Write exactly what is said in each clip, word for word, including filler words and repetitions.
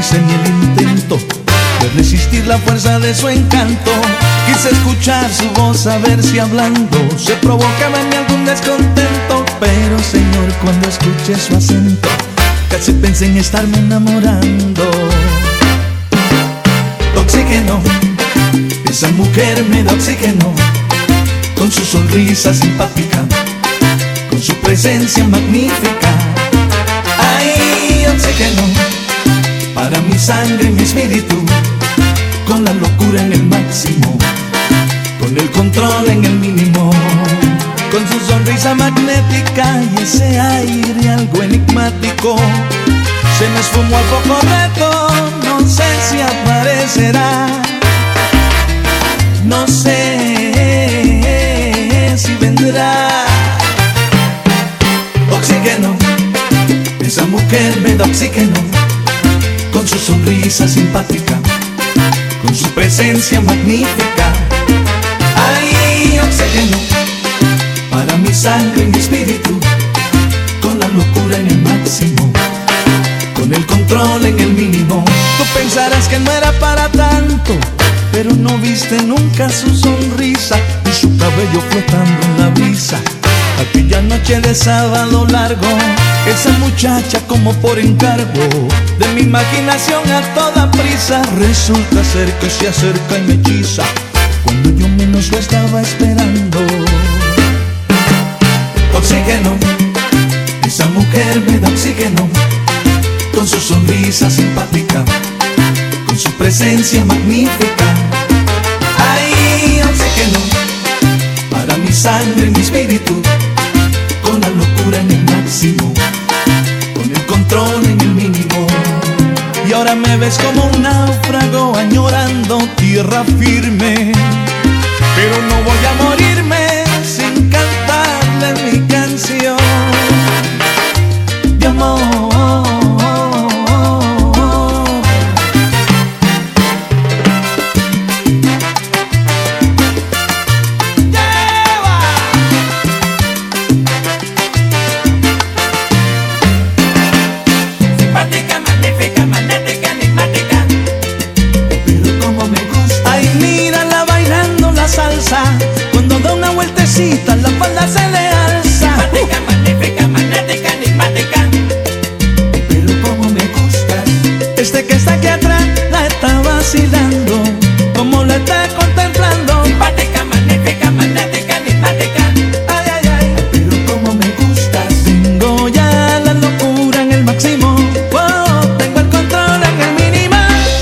hice ni el intento de resistir la fuerza de su encanto. Quise escuchar su voz, a ver si hablando se provocaba en mí algún descontento. Pero Señor, cuando escuché su acento, casi pensé en estarme enamorando. Oxígeno, esa mujer me da oxígeno, con su sonrisa simpática, con su presencia magnífica. Ay, oxígeno, para mi sangre y mi espíritu, con la locura en el máximo, con el control en el mínimo, con su sonrisa magnética y ese aire algo enigmático. Se me esfumó al poco rato, no sé si aparecerá, no sé si vendrá. Oxígeno, esa mujer me da oxígeno, con su sonrisa simpática, con su presencia magnífica. Ay, oxígeno, para mi sangre y mi espíritu, con la locura en el máximo, con el control en el mínimo. Tú pensarás que no era para tanto, pero no viste nunca su sonrisa y su cabello flotando en la brisa. Aquella noche de sábado largo, esa muchacha como por encargo de mi imaginación a toda prisa, resulta ser que se acerca y me hechiza cuando yo menos lo estaba esperando. Oxígeno, esa mujer me da oxígeno, con su sonrisa simpática, con su presencia magnífica. Ay, oxígeno, para mi sangre y mi espíritu, con la locura en el máximo, con el control en el mínimo. Y ahora me ves como un náufrago añorando tierra firme, pero no voy a morirme sin cantarle mi canción de amor. Cuando da una vueltecita la falda se le alza. Magnética, magnífica, magnética, enigmática. Pero como me gusta, este que está aquí atrás la está vacilando, como la está contemplando. Simpática, magnífica, magnética, enigmática. Ay, ay, ay, pero como me gusta, tengo ya la locura en el máximo, oh, tengo el control en el mínimo.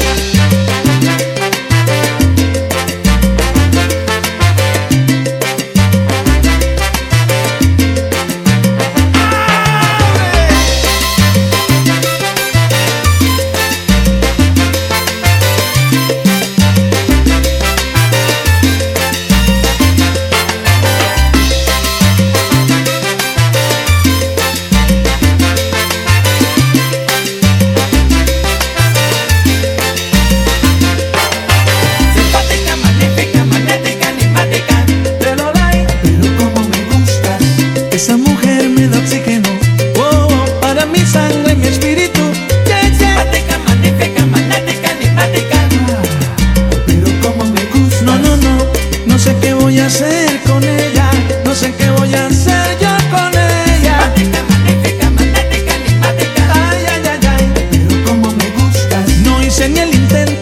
Esa mujer me da oxígeno, oh, oh, para mi sangre y mi espíritu. Yeah, yeah. Simpática, magnífica, magnética, enigmática. Ah, pero como me gusta. No, no, no, no sé qué voy a hacer con ella, no sé qué voy a hacer yo con ella. Simpática, magnífica, magnética, enigmática. Ay, ay, ay, ay, pero como me gusta. No hice ni el intento